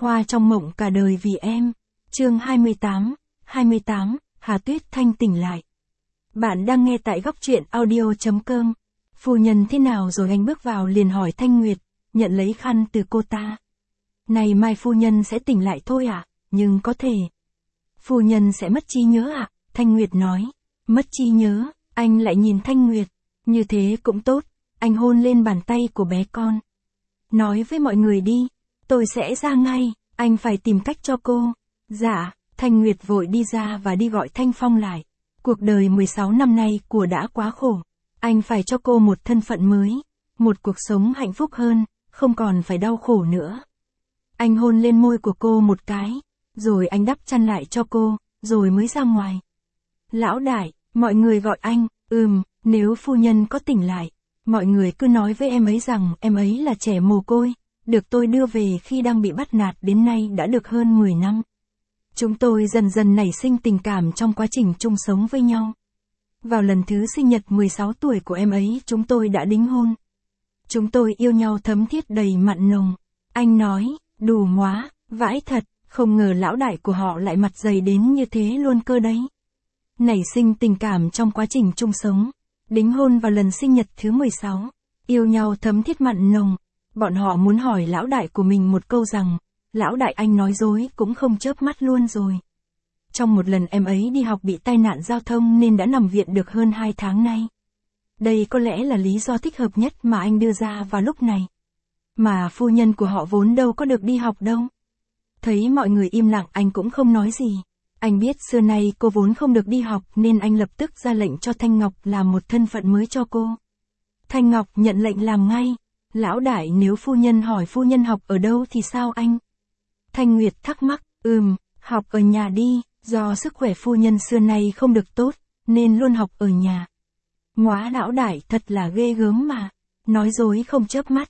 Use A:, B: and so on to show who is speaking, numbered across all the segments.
A: Hoa trong mộng cả đời vì em. Chương 28, Hà Tuyết Thanh tỉnh lại. Bạn đang nghe tại góc truyện audio.com. Phu nhân thế nào rồi? Anh bước vào liền hỏi Thanh Nguyệt, nhận lấy khăn từ cô ta. Này mai phu nhân sẽ tỉnh lại thôi ạ, nhưng có thể. Phu nhân sẽ mất trí nhớ ạ, Thanh Nguyệt nói. Mất trí nhớ, anh lại nhìn Thanh Nguyệt. Như thế cũng tốt, anh hôn lên bàn tay của bé con. Nói với mọi người đi, tôi sẽ ra ngay, anh phải tìm cách cho cô. Dạ, Thanh Nguyệt vội đi ra và đi gọi Thanh Phong lại. Cuộc đời 16 năm nay của đã quá khổ. Anh phải cho cô một thân phận mới, một cuộc sống hạnh phúc hơn, không còn phải đau khổ nữa. Anh hôn lên môi của cô một cái, rồi anh đắp chăn lại cho cô, rồi mới ra ngoài. Lão đại, mọi người gọi anh, nếu phu nhân có tỉnh lại, mọi người cứ nói với em ấy rằng em ấy là trẻ mồ côi, được tôi đưa về khi đang bị bắt nạt đến nay đã được hơn 10 năm. Chúng tôi dần dần nảy sinh tình cảm trong quá trình chung sống với nhau. Vào lần thứ sinh nhật 16 tuổi của em ấy chúng tôi đã đính hôn. Chúng tôi yêu nhau thấm thiết đầy mặn nồng. Anh nói, đủ móa, vãi thật, không ngờ lão đại của họ lại mặt dày đến như thế luôn cơ đấy. Nảy sinh tình cảm trong quá trình chung sống, đính hôn vào lần sinh nhật thứ 16, yêu nhau thấm thiết mặn nồng. Bọn họ muốn hỏi lão đại của mình một câu rằng, lão đại anh nói dối cũng không chớp mắt luôn rồi. Trong một lần em ấy đi học bị tai nạn giao thông nên đã nằm viện được hơn 2 tháng nay. Đây có lẽ là lý do thích hợp nhất mà anh đưa ra vào lúc này. Mà phu nhân của họ vốn đâu có được đi học đâu. Thấy mọi người im lặng anh cũng không nói gì. Anh biết xưa nay cô vốn không được đi học nên anh lập tức ra lệnh cho Thanh Ngọc làm một thân phận mới cho cô. Thanh Ngọc nhận lệnh làm ngay. Lão đại nếu phu nhân hỏi phu nhân học ở đâu thì sao anh? Thanh Nguyệt thắc mắc, học ở nhà đi, do sức khỏe phu nhân xưa nay không được tốt, nên luôn học ở nhà. Móa lão đại thật là ghê gớm mà, nói dối không chớp mắt.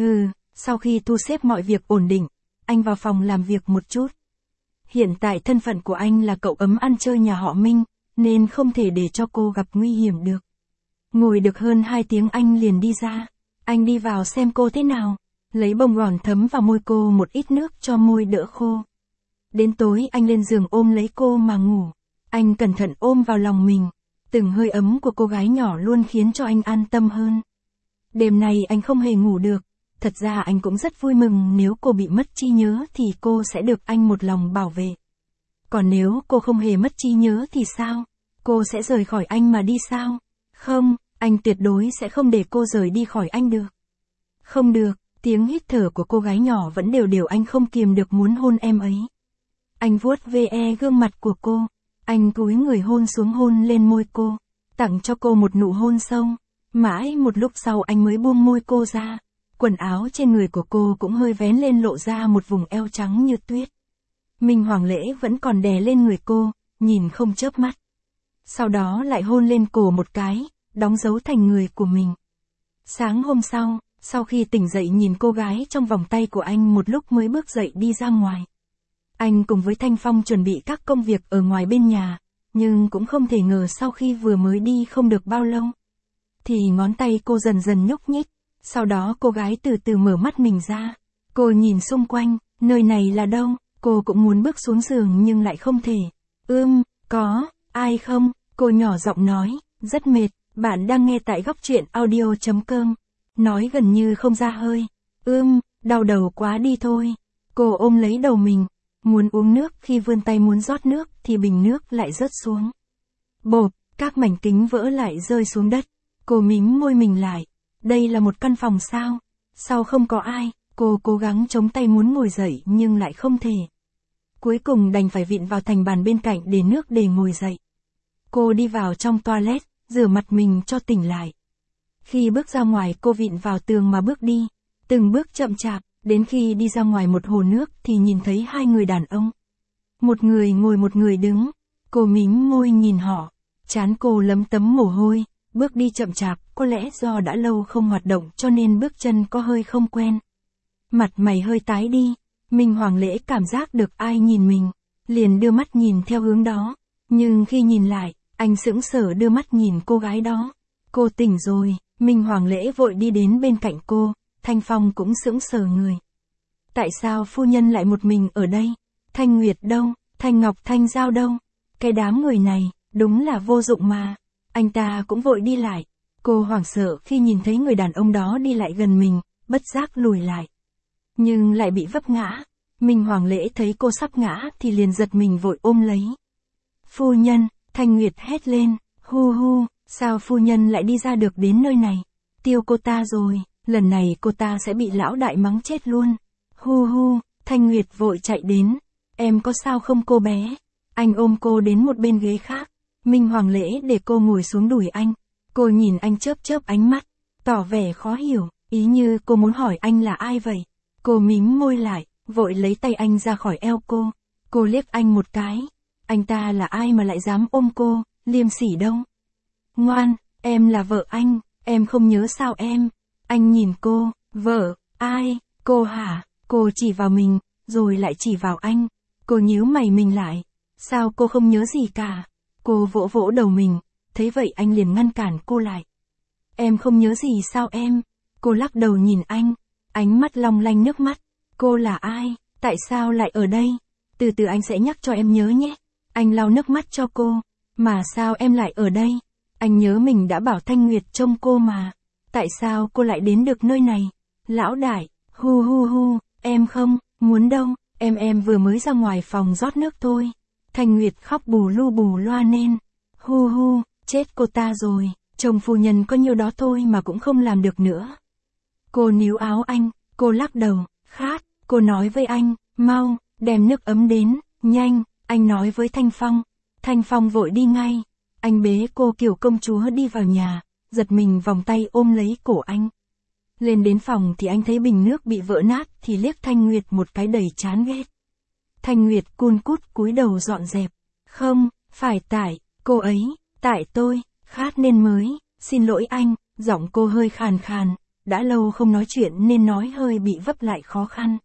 A: Sau khi thu xếp mọi việc ổn định, anh vào phòng làm việc một chút. Hiện tại thân phận của anh là cậu ấm ăn chơi nhà họ Minh, nên không thể để cho cô gặp nguy hiểm được. Ngồi được hơn 2 tiếng anh liền đi ra. Anh đi vào xem cô thế nào, lấy bông gòn thấm vào môi cô một ít nước cho môi đỡ khô. Đến tối anh lên giường ôm lấy cô mà ngủ. Anh cẩn thận ôm vào lòng mình, từng hơi ấm của cô gái nhỏ luôn khiến cho anh an tâm hơn. Đêm nay anh không hề ngủ được, thật ra anh cũng rất vui mừng nếu cô bị mất trí nhớ thì cô sẽ được anh một lòng bảo vệ. Còn nếu cô không hề mất trí nhớ thì sao? Cô sẽ rời khỏi anh mà đi sao? Không, anh tuyệt đối sẽ không để cô rời đi khỏi anh được. Không được, tiếng hít thở của cô gái nhỏ vẫn đều anh không kiềm được muốn hôn em ấy. Anh vuốt ve gương mặt của cô, anh cúi người hôn xuống hôn lên môi cô, tặng cho cô một nụ hôn sâu. Mãi một lúc sau anh mới buông môi cô ra, quần áo trên người của cô cũng hơi vén lên lộ ra một vùng eo trắng như tuyết. Minh Hoàng Lễ vẫn còn đè lên người cô, nhìn không chớp mắt. Sau đó lại hôn lên cổ một cái, đóng dấu thành người của mình. Sáng hôm sau khi tỉnh dậy nhìn cô gái trong vòng tay của anh một lúc mới bước dậy đi ra ngoài. Anh cùng với Thanh Phong chuẩn bị các công việc ở ngoài bên nhà, nhưng cũng không thể ngờ sau khi vừa mới đi không được bao lâu, thì ngón tay cô dần dần nhúc nhích, sau đó cô gái từ từ mở mắt mình ra. Cô nhìn xung quanh, nơi này là đâu, cô cũng muốn bước xuống giường nhưng lại không thể. Có, ai không? Cô nhỏ giọng nói, rất mệt, bạn đang nghe tại góc truyện audio.com. Nói gần như không ra hơi. Đau đầu quá đi thôi. Cô ôm lấy đầu mình, muốn uống nước, khi vươn tay muốn rót nước thì bình nước lại rớt xuống. Bộp, các mảnh kính vỡ lại rơi xuống đất. Cô mím môi mình lại. Đây là một căn phòng sao? Sao không có ai? Cô cố gắng chống tay muốn ngồi dậy nhưng lại không thể. Cuối cùng đành phải vịn vào thành bàn bên cạnh để nước để ngồi dậy. Cô đi vào trong toilet, rửa mặt mình cho tỉnh lại. Khi bước ra ngoài cô vịn vào tường mà bước đi, từng bước chậm chạp, đến khi đi ra ngoài một hồ nước thì nhìn thấy 2 người đàn ông. Một người ngồi một người đứng, cô mím môi nhìn họ, trán cô lấm tấm mồ hôi, bước đi chậm chạp, có lẽ do đã lâu không hoạt động cho nên bước chân có hơi không quen. Mặt mày hơi tái đi, Minh Hoàng Lễ cảm giác được ai nhìn mình, liền đưa mắt nhìn theo hướng đó, nhưng khi nhìn lại, anh sững sờ đưa mắt nhìn cô gái đó. Cô tỉnh rồi, Minh Hoàng Lễ vội đi đến bên cạnh cô, Thanh Phong cũng sững sờ người. Tại sao phu nhân lại một mình ở đây? Thanh Nguyệt đâu? Thanh Ngọc Thanh Giao đâu? Cái đám người này, đúng là vô dụng mà. Anh ta cũng vội đi lại. Cô hoảng sợ khi nhìn thấy người đàn ông đó đi lại gần mình, bất giác lùi lại. Nhưng lại bị vấp ngã. Minh Hoàng Lễ thấy cô sắp ngã thì liền giật mình vội ôm lấy. Phu nhân, Thanh Nguyệt hét lên, hu hu, sao phu nhân lại đi ra được đến nơi này? Tiêu cô ta rồi, lần này cô ta sẽ bị lão đại mắng chết luôn. Hu hu, Thanh Nguyệt vội chạy đến. Em có sao không cô bé? Anh ôm cô đến một bên ghế khác. Minh Hoàng Lễ để cô ngồi xuống đùi anh. Cô nhìn anh chớp chớp ánh mắt, tỏ vẻ khó hiểu, ý như cô muốn hỏi anh là ai vậy. Cô mím môi lại, vội lấy tay anh ra khỏi eo cô. Cô liếc anh một cái. Anh ta là ai mà lại dám ôm cô, liêm sỉ đâu. Ngoan, em là vợ anh, em không nhớ sao em. Anh nhìn cô, vợ, ai, cô hả? Cô chỉ vào mình, rồi lại chỉ vào anh. Cô nhíu mày mình lại. Sao cô không nhớ gì cả? Cô vỗ vỗ đầu mình, thấy vậy anh liền ngăn cản cô lại. Em không nhớ gì sao em? Cô lắc đầu nhìn anh, ánh mắt long lanh nước mắt. Cô là ai? Tại sao lại ở đây? Từ từ anh sẽ nhắc cho em nhớ nhé. Anh lau nước mắt cho cô. Mà sao em lại ở đây? Anh nhớ mình đã bảo Thanh Nguyệt trông cô mà. Tại sao cô lại đến được nơi này? Lão đại, hu hu hu, em không, muốn đâu, em vừa mới ra ngoài phòng rót nước thôi. Thanh Nguyệt khóc bù loa nên. Hu hu, chết cô ta rồi, chồng phu nhân có nhiêu đó thôi mà cũng không làm được nữa. Cô níu áo anh, cô lắc đầu, khát, cô nói với anh, mau, đem nước ấm đến, nhanh, anh nói với Thanh Phong. Thanh Phong vội đi ngay, anh bế cô kiểu công chúa đi vào nhà, giật mình vòng tay ôm lấy cổ anh. Lên đến phòng thì anh thấy bình nước bị vỡ nát thì liếc Thanh Nguyệt một cái đầy chán ghét. Thanh Nguyệt cun cút cúi đầu dọn dẹp. Không, phải tại, cô ấy, tại tôi, khát nên mới, xin lỗi anh, giọng cô hơi khàn khàn, đã lâu không nói chuyện nên nói hơi bị vấp lại khó khăn.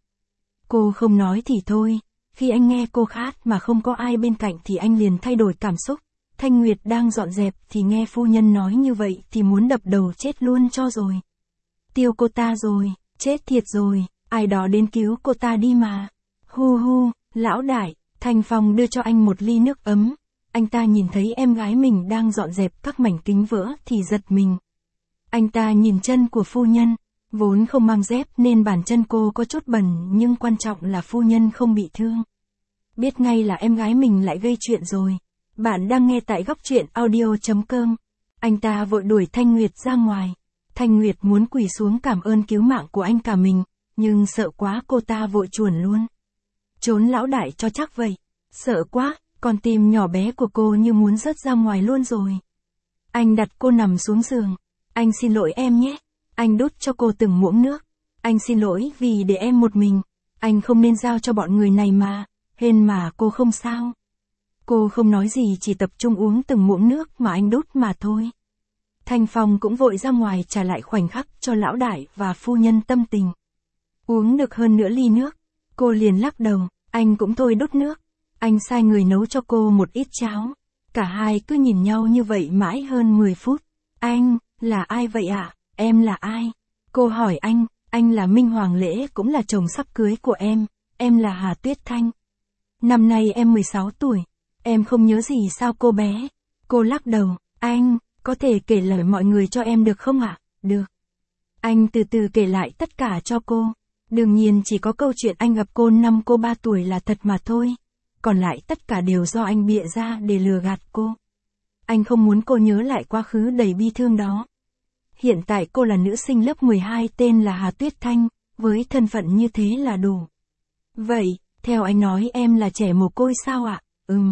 A: Cô không nói thì thôi, khi anh nghe cô khát mà không có ai bên cạnh thì anh liền thay đổi cảm xúc. Thanh Nguyệt đang dọn dẹp thì nghe phu nhân nói như vậy thì muốn đập đầu chết luôn cho rồi. Tiêu cô ta rồi, chết thiệt rồi, ai đó đến cứu cô ta đi mà. Hu hu, lão đại, Thanh Phong đưa cho anh một ly nước ấm. Anh ta nhìn thấy em gái mình đang dọn dẹp các mảnh kính vỡ thì giật mình. Anh ta nhìn chân của phu nhân, vốn không mang dép nên bàn chân cô có chút bẩn nhưng quan trọng là phu nhân không bị thương. Biết ngay là em gái mình lại gây chuyện rồi. Bạn đang nghe tại góc truyện audio.com. Anh ta vội đuổi Thanh Nguyệt ra ngoài. Thanh Nguyệt muốn quỳ xuống cảm ơn cứu mạng của anh cả mình, nhưng sợ quá cô ta vội chuồn luôn. Trốn lão đại cho chắc vậy. Sợ quá, con tim nhỏ bé của cô như muốn rớt ra ngoài luôn rồi. Anh đặt cô nằm xuống giường. Anh xin lỗi em nhé. Anh đút cho cô từng muỗng nước. Anh xin lỗi vì để em một mình. Anh không nên giao cho bọn người này mà. Hên mà cô không sao. Cô không nói gì chỉ tập trung uống từng muỗng nước mà anh đút mà thôi. Thanh Phong cũng vội ra ngoài trả lại khoảnh khắc cho lão đại và phu nhân tâm tình. Uống được hơn nửa ly nước. Cô liền lắc đầu, anh cũng thôi đút nước. Anh sai người nấu cho cô một ít cháo. Cả hai cứ nhìn nhau như vậy mãi hơn 10 phút. Anh, là ai vậy ạ? Em là ai? Cô hỏi anh là Minh Hoàng Lễ cũng là chồng sắp cưới của em là Hà Tuyết Thanh. Năm nay em 16 tuổi. Em không nhớ gì sao cô bé? Cô lắc đầu, anh, có thể kể lời mọi người cho em được không ạ? Được. Anh từ từ kể lại tất cả cho cô. Đương nhiên chỉ có câu chuyện anh gặp cô năm cô 3 tuổi là thật mà thôi. Còn lại tất cả đều do anh bịa ra để lừa gạt cô. Anh không muốn cô nhớ lại quá khứ đầy bi thương đó. Hiện tại cô là nữ sinh lớp 12 tên là Hà Tuyết Thanh, với thân phận như thế là đủ. Vậy, theo anh nói em là trẻ mồ côi sao ạ?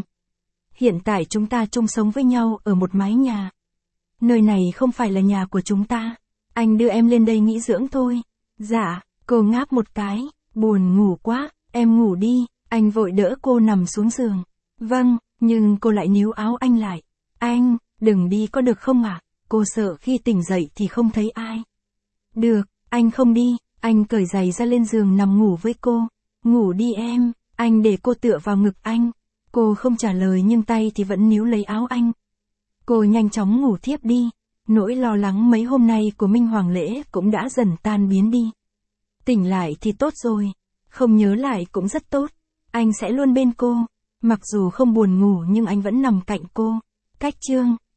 A: Hiện tại chúng ta chung sống với nhau ở một mái nhà. Nơi này không phải là nhà của chúng ta. Anh đưa em lên đây nghỉ dưỡng thôi. Dạ, cô ngáp một cái, buồn ngủ quá, em ngủ đi. Anh vội đỡ cô nằm xuống giường. Vâng, nhưng cô lại níu áo anh lại. Anh, đừng đi có được không ạ? Cô sợ khi tỉnh dậy thì không thấy ai. Được, anh không đi. Anh cởi giày ra lên giường nằm ngủ với cô. Ngủ đi em. Anh để cô tựa vào ngực anh. Cô không trả lời nhưng tay thì vẫn níu lấy áo anh. Cô nhanh chóng ngủ thiếp đi. Nỗi lo lắng mấy hôm nay của Minh Hoàng Lễ cũng đã dần tan biến đi. Tỉnh lại thì tốt rồi. Không nhớ lại cũng rất tốt. Anh sẽ luôn bên cô. Mặc dù không buồn ngủ nhưng anh vẫn nằm cạnh cô. Cách chương